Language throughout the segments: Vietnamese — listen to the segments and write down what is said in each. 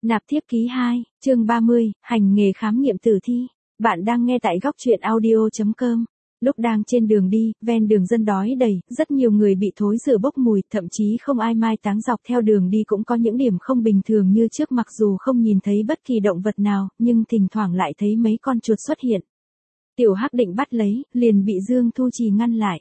Nạp thiếp ký 2, chương 30, hành nghề khám nghiệm tử thi. Bạn đang nghe tại góc truyện audio.com. Lúc đang trên đường đi, ven đường dân đói đầy, rất nhiều người bị thối rữa bốc mùi, thậm chí không ai mai táng. Dọc theo đường đi cũng có những điểm không bình thường như trước, mặc dù không nhìn thấy bất kỳ động vật nào, nhưng thỉnh thoảng lại thấy mấy con chuột xuất hiện. Tiểu Hắc định bắt lấy, liền bị Dương Thu Trì ngăn lại.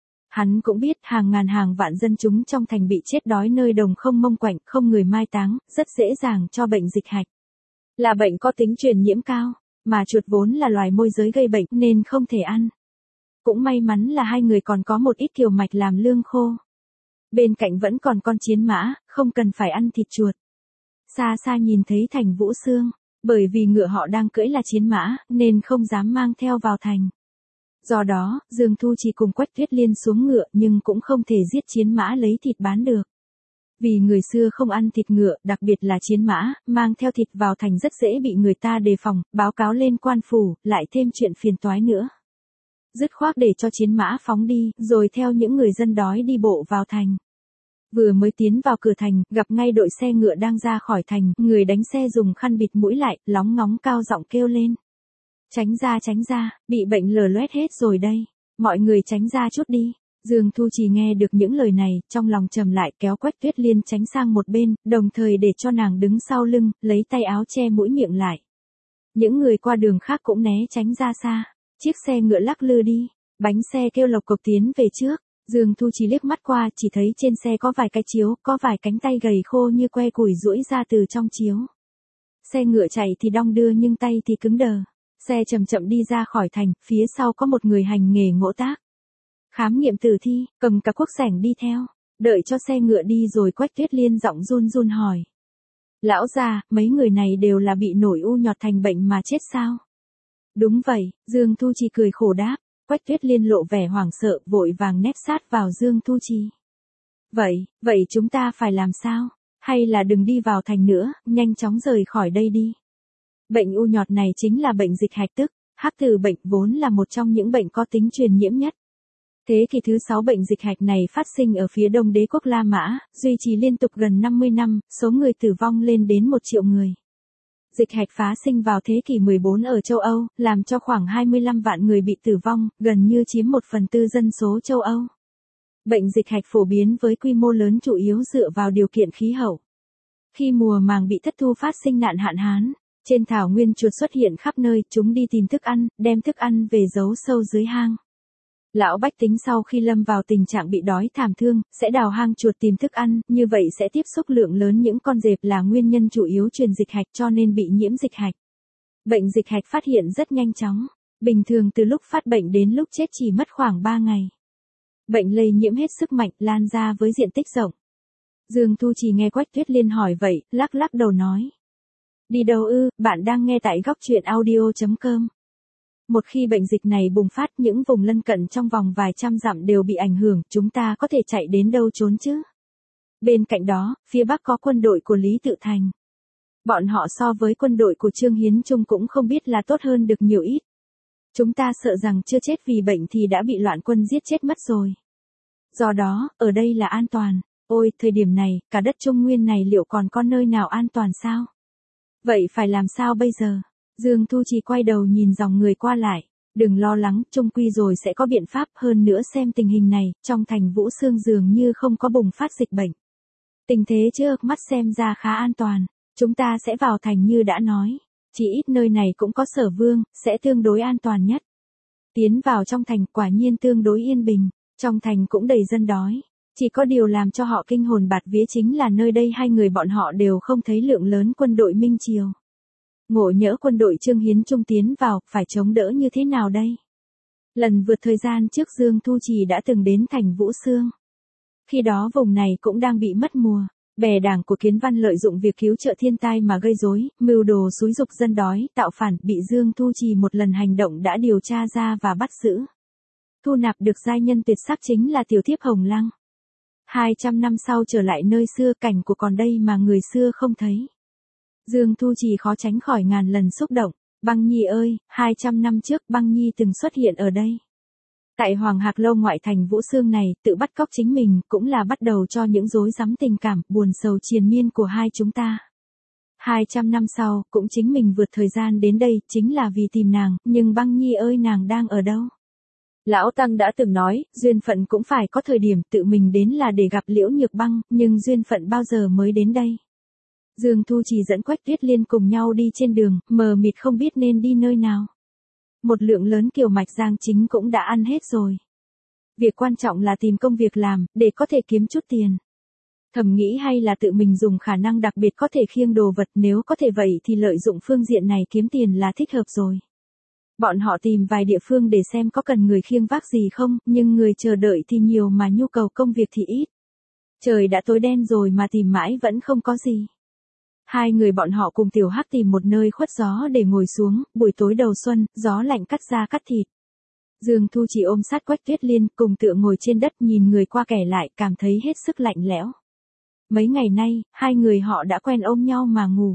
Hắn cũng biết hàng ngàn hàng vạn dân chúng trong thành bị chết đói nơi đồng không mông quạnh, không người mai táng, rất dễ dàng cho bệnh dịch hạch. Là bệnh có tính truyền nhiễm cao, mà chuột vốn là loài môi giới gây bệnh nên không thể ăn. Cũng may mắn là hai người còn có một ít kiều mạch làm lương khô. Bên cạnh vẫn còn con chiến mã, không cần phải ăn thịt chuột. Xa xa nhìn thấy thành Vũ Xương, bởi vì ngựa họ đang cưỡi là chiến mã, nên không dám mang theo vào thành. Do đó, Dương Thu Trì cùng Quách Tuyết Liên xuống ngựa nhưng cũng không thể giết chiến mã lấy thịt bán được. Vì người xưa không ăn thịt ngựa, đặc biệt là chiến mã, mang theo thịt vào thành rất dễ bị người ta đề phòng, báo cáo lên quan phủ, lại thêm chuyện phiền toái nữa. Dứt khoát để cho chiến mã phóng đi, rồi theo những người dân đói đi bộ vào thành. Vừa mới tiến vào cửa thành, gặp ngay đội xe ngựa đang ra khỏi thành, người đánh xe dùng khăn bịt mũi lại, lóng ngóng cao giọng kêu lên. Tránh ra, bị bệnh lở loét hết rồi đây. Mọi người tránh ra chút đi. Dương Thu Trì nghe được những lời này, trong lòng trầm lại, kéo Quách Tuyết Liên tránh sang một bên, đồng thời để cho nàng đứng sau lưng, lấy tay áo che mũi miệng lại. Những người qua đường khác cũng né tránh ra xa. Chiếc xe ngựa lắc lư đi, bánh xe kêu lộc cộc tiến về trước. Dương Thu Trì liếc mắt qua, chỉ thấy trên xe có vài cái chiếu, có vài cánh tay gầy khô như que củi duỗi ra từ trong chiếu. Xe ngựa chạy thì đong đưa nhưng tay thì cứng đờ. Xe chậm chậm đi ra khỏi thành, phía sau có một người hành nghề ngỗ tác. Khám nghiệm tử thi, cầm cả cuốc sẻng đi theo. Đợi cho xe ngựa đi rồi Quách Tuyết Liên giọng run run hỏi. Lão già, mấy người này đều là bị nổi u nhọt thành bệnh mà chết sao? Đúng vậy, Dương Thu Trì cười khổ đáp. Quách Tuyết Liên lộ vẻ hoảng sợ, vội vàng nép sát vào Dương Thu Trì. Vậy chúng ta phải làm sao? Hay là đừng đi vào thành nữa, nhanh chóng rời khỏi đây đi. Bệnh u nhọt này chính là bệnh dịch hạch, tức hắc tử bệnh, vốn là một trong những bệnh có tính truyền nhiễm nhất. Thế kỷ thứ 6 bệnh dịch hạch này phát sinh ở phía đông đế quốc La Mã, duy trì liên tục gần 50 năm, số người tử vong lên đến 1 triệu người. Dịch hạch phá sinh vào thế kỷ 14 ở châu Âu, làm cho khoảng 25 vạn người bị tử vong, gần như chiếm 1/4 dân số châu Âu. Bệnh dịch hạch phổ biến với quy mô lớn chủ yếu dựa vào điều kiện khí hậu. Khi mùa màng bị thất thu phát sinh nạn hạn hán, trên thảo nguyên chuột xuất hiện khắp nơi, chúng đi tìm thức ăn, đem thức ăn về giấu sâu dưới hang. Lão bách tính sau khi lâm vào tình trạng bị đói thảm thương, sẽ đào hang chuột tìm thức ăn, như vậy sẽ tiếp xúc lượng lớn những con dẹp là nguyên nhân chủ yếu truyền dịch hạch, cho nên bị nhiễm dịch hạch. Bệnh dịch hạch phát hiện rất nhanh chóng, bình thường từ lúc phát bệnh đến lúc chết chỉ mất khoảng 3 ngày. Bệnh lây nhiễm hết sức mạnh, lan ra với diện tích rộng. Dương Thu Trì nghe Quách Tuyết Liên hỏi vậy, lắc lắc đầu nói. Đi đâu ư, bạn đang nghe tại góc truyện audio.com. Một khi bệnh dịch này bùng phát, những vùng lân cận trong vòng vài trăm dặm đều bị ảnh hưởng, chúng ta có thể chạy đến đâu trốn chứ? Bên cạnh đó, phía Bắc có quân đội của Lý Tự Thành. Bọn họ so với quân đội của Trương Hiến Trung cũng không biết là tốt hơn được nhiều ít. Chúng ta sợ rằng chưa chết vì bệnh thì đã bị loạn quân giết chết mất rồi. Do đó, ở đây là an toàn. Ôi, thời điểm này, cả đất Trung Nguyên này liệu còn có nơi nào an toàn sao? Vậy phải làm sao bây giờ? Dương Thu Trì quay đầu nhìn dòng người qua lại. Đừng lo lắng, chung quy rồi sẽ có biện pháp, hơn nữa xem tình hình này, trong thành Vũ Xương dường như không có bùng phát dịch bệnh. Tình thế trước mắt xem ra khá an toàn, chúng ta sẽ vào thành như đã nói. Chỉ ít nơi này cũng có Sở Vương, sẽ tương đối an toàn nhất. Tiến vào trong thành quả nhiên tương đối yên bình, trong thành cũng đầy dân đói. Chỉ có điều làm cho họ kinh hồn bạt vía chính là nơi đây hai người bọn họ đều không thấy lượng lớn quân đội Minh Triều. Ngộ nhỡ quân đội Trương Hiến Trung tiến vào, phải chống đỡ như thế nào đây? Lần vượt thời gian trước Dương Thu Trì đã từng đến thành Vũ Xương. Khi đó vùng này cũng đang bị mất mùa. Bè đảng của Kiến Văn lợi dụng việc cứu trợ thiên tai mà gây rối, mưu đồ xúi giục dân đói, tạo phản, bị Dương Thu Trì một lần hành động đã điều tra ra và bắt giữ. Thu nạp được giai nhân tuyệt sắc chính là tiểu thiếp Hồng Lăng. 200 năm sau trở lại nơi xưa, cảnh của còn đây mà người xưa không thấy. Dương Thu Trì khó tránh khỏi ngàn lần xúc động. Băng Nhi ơi, 200 năm trước Băng Nhi từng xuất hiện ở đây. Tại Hoàng Hạc Lâu ngoại thành Vũ Xương này, tự bắt cóc chính mình, cũng là bắt đầu cho những rối rắm tình cảm, buồn sầu triền miên của hai chúng ta. 200 năm sau, cũng chính mình vượt thời gian đến đây, chính là vì tìm nàng, nhưng Băng Nhi ơi nàng đang ở đâu? Lão Tăng đã từng nói, duyên phận cũng phải có thời điểm tự mình đến là để gặp Liễu Nhược Băng, nhưng duyên phận bao giờ mới đến đây? Dương Thu Trì dẫn Quách Tuyết Liên cùng nhau đi trên đường, mờ mịt không biết nên đi nơi nào. Một lượng lớn kiều mạch giang chính cũng đã ăn hết rồi. Việc quan trọng là tìm công việc làm, để có thể kiếm chút tiền. Thầm nghĩ hay là tự mình dùng khả năng đặc biệt có thể khiêng đồ vật, nếu có thể vậy thì lợi dụng phương diện này kiếm tiền là thích hợp rồi. Bọn họ tìm vài địa phương để xem có cần người khiêng vác gì không, nhưng người chờ đợi thì nhiều mà nhu cầu công việc thì ít. Trời đã tối đen rồi mà tìm mãi vẫn không có gì. Hai người bọn họ cùng Tiểu Hắc tìm một nơi khuất gió để ngồi xuống, buổi tối đầu xuân, gió lạnh cắt da cắt thịt. Dương Thu chỉ ôm sát Quách Tuyết Liên, cùng tựa ngồi trên đất nhìn người qua kẻ lại, cảm thấy hết sức lạnh lẽo. Mấy ngày nay, hai người họ đã quen ôm nhau mà ngủ.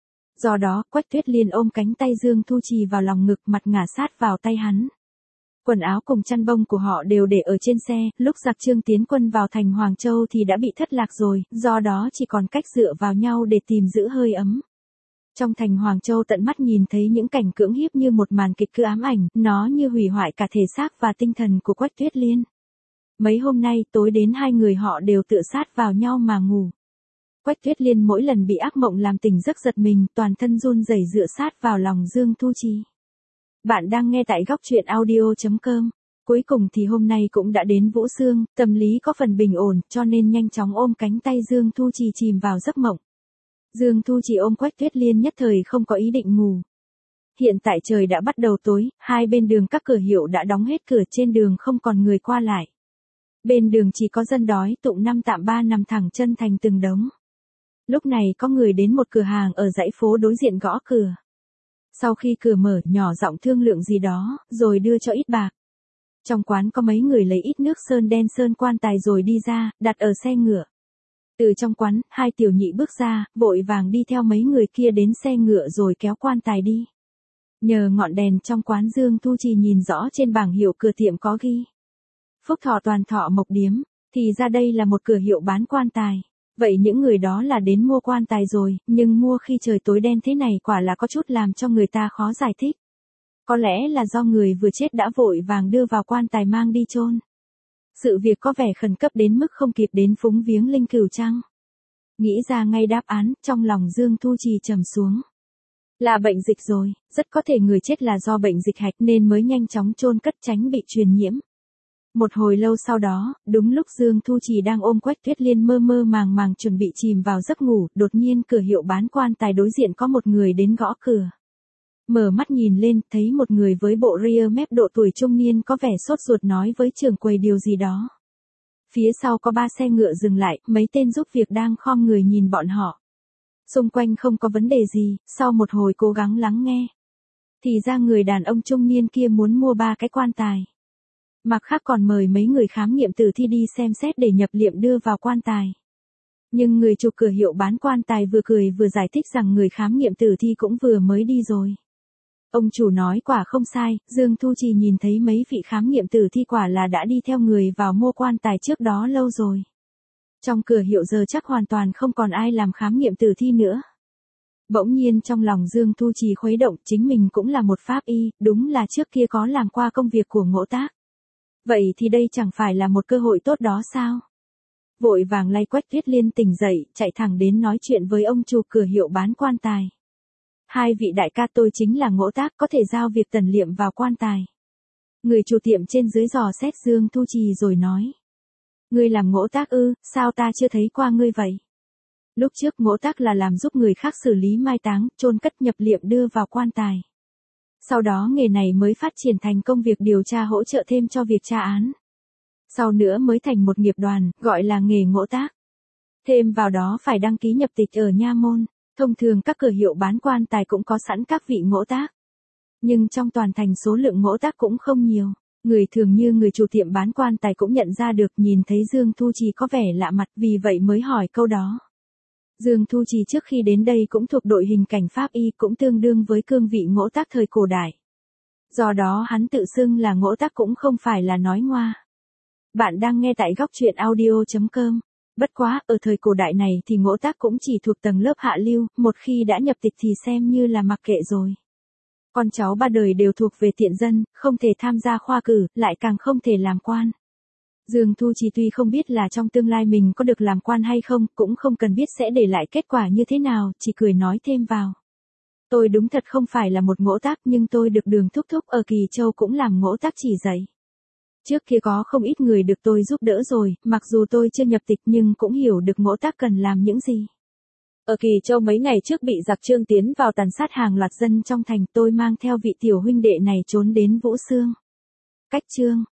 Do đó, Quách Tuyết Liên ôm cánh tay Dương Thu Trì vào lòng ngực, mặt ngả sát vào tay hắn. Quần áo cùng chăn bông của họ đều để ở trên xe, lúc giặc Trương tiến quân vào thành Hoàng Châu thì đã bị thất lạc rồi, do đó chỉ còn cách dựa vào nhau để tìm giữ hơi ấm. Trong thành Hoàng Châu tận mắt nhìn thấy những cảnh cưỡng hiếp như một màn kịch cứ ám ảnh, nó như hủy hoại cả thể xác và tinh thần của Quách Tuyết Liên. Mấy hôm nay, tối đến hai người họ đều tựa sát vào nhau mà ngủ. Quách Tuyết Liên mỗi lần bị ác mộng làm tỉnh giấc giật mình, toàn thân run rẩy dựa sát vào lòng Dương Thu Trì. Bạn đang nghe tại góc truyện audio.com. Cuối cùng thì hôm nay cũng đã đến Vũ Sương, tâm lý có phần bình ổn, cho nên nhanh chóng ôm cánh tay Dương Thu Trì chìm vào giấc mộng. Dương Thu Trì ôm Quách Tuyết Liên nhất thời không có ý định ngủ. Hiện tại trời đã bắt đầu tối, hai bên đường các cửa hiệu đã đóng hết cửa, trên đường không còn người qua lại. Bên đường chỉ có dân đói tụng năm tạm ba nằm thẳng chân thành từng đống. Lúc này có người đến một cửa hàng ở dãy phố đối diện gõ cửa. Sau khi cửa mở, nhỏ giọng thương lượng gì đó, rồi đưa cho ít bạc. Trong quán có mấy người lấy ít nước sơn đen sơn quan tài rồi đi ra, đặt ở xe ngựa. Từ trong quán, hai tiểu nhị bước ra, vội vàng đi theo mấy người kia đến xe ngựa rồi kéo quan tài đi. Nhờ ngọn đèn trong quán, Dương Thu Trì nhìn rõ trên bảng hiệu cửa tiệm có ghi Phúc Thọ Toàn Thọ Mộc Điếm, thì ra đây là một cửa hiệu bán quan tài. Vậy những người đó là đến mua quan tài rồi, nhưng mua khi trời tối đen thế này quả là có chút làm cho người ta khó giải thích. Có lẽ là do người vừa chết đã vội vàng đưa vào quan tài mang đi chôn. Sự việc có vẻ khẩn cấp đến mức không kịp đến phúng viếng linh cửu chăng? Nghĩ ra ngay đáp án, trong lòng Dương Thu Trì trầm xuống. Là bệnh dịch rồi, rất có thể người chết là do bệnh dịch hạch nên mới nhanh chóng chôn cất tránh bị truyền nhiễm. Một hồi lâu sau đó, đúng lúc Dương Thu Trì đang ôm Quách Tuyết Liên mơ mơ màng màng chuẩn bị chìm vào giấc ngủ, đột nhiên cửa hiệu bán quan tài đối diện có một người đến gõ cửa. Mở mắt nhìn lên, thấy một người với bộ ria mép độ tuổi trung niên có vẻ sốt ruột nói với trưởng quầy điều gì đó. Phía sau có 3 xe ngựa dừng lại, mấy tên giúp việc đang khom người nhìn bọn họ. Xung quanh không có vấn đề gì, sau một hồi cố gắng lắng nghe. Thì ra người đàn ông trung niên kia muốn mua 3 cái quan tài. Mặt khác còn mời mấy người khám nghiệm tử thi đi xem xét để nhập liệm đưa vào quan tài. Nhưng người chủ cửa hiệu bán quan tài vừa cười vừa giải thích rằng người khám nghiệm tử thi cũng vừa mới đi rồi. Ông chủ nói quả không sai, Dương Thu Trì nhìn thấy mấy vị khám nghiệm tử thi quả là đã đi theo người vào mua quan tài trước đó lâu rồi. Trong cửa hiệu giờ chắc hoàn toàn không còn ai làm khám nghiệm tử thi nữa. Bỗng nhiên trong lòng Dương Thu Trì khuấy động, chính mình cũng là một pháp y, đúng là trước kia có làm qua công việc của Ngỗ Tác. Vậy thì đây chẳng phải là một cơ hội tốt đó sao? Vội vàng lay Quách Tuyết Liên tỉnh dậy, chạy thẳng đến nói chuyện với ông chủ cửa hiệu bán quan tài. Hai vị đại ca, tôi chính là Ngỗ Tác, có thể giao việc tần liệm vào quan tài. Người chủ tiệm trên dưới dò xét Dương Thu Trì rồi nói. Ngươi làm Ngỗ Tác ư, sao ta chưa thấy qua ngươi vậy? Lúc trước Ngỗ Tác là làm giúp người khác xử lý mai táng, chôn cất, nhập liệm đưa vào quan tài. Sau đó nghề này mới phát triển thành công việc điều tra hỗ trợ thêm cho việc tra án. Sau nữa mới thành một nghiệp đoàn, gọi là nghề Ngỗ Tác. Thêm vào đó phải đăng ký nhập tịch ở nha môn. Thông thường các cửa hiệu bán quan tài cũng có sẵn các vị Ngỗ Tác. Nhưng trong toàn thành số lượng Ngỗ Tác cũng không nhiều. Người thường như người chủ tiệm bán quan tài cũng nhận ra được, nhìn thấy Dương Thu Trì có vẻ lạ mặt, vì vậy mới hỏi câu đó. Dương Thu Trì trước khi đến đây cũng thuộc đội hình cảnh pháp y, cũng tương đương với cương vị Ngỗ Tác thời cổ đại. Do đó hắn tự xưng là Ngỗ Tác cũng không phải là nói ngoa. Bạn đang nghe tại góc truyện audio.com. Bất quá, ở thời cổ đại này thì ngỗ tác cũng chỉ thuộc tầng lớp hạ lưu, một khi đã nhập tịch thì xem như là mặc kệ rồi. Con cháu ba đời đều thuộc về tiện dân, không thể tham gia khoa cử, lại càng không thể làm quan. Dương Thu Trì tuy không biết là trong tương lai mình có được làm quan hay không, cũng không cần biết sẽ để lại kết quả như thế nào, chỉ cười nói thêm vào. Tôi đúng thật không phải là một ngỗ tác, nhưng tôi được Đường thúc thúc ở Kỳ Châu cũng làm ngỗ tác chỉ dạy. Trước kia có không ít người được tôi giúp đỡ rồi, mặc dù tôi chưa nhập tịch nhưng cũng hiểu được ngỗ tác cần làm những gì. Ở Kỳ Châu mấy ngày trước bị giặc Trương tiến vào tàn sát hàng loạt dân trong thành, tôi mang theo vị tiểu huynh đệ này trốn đến Vũ Xương. Cách Trương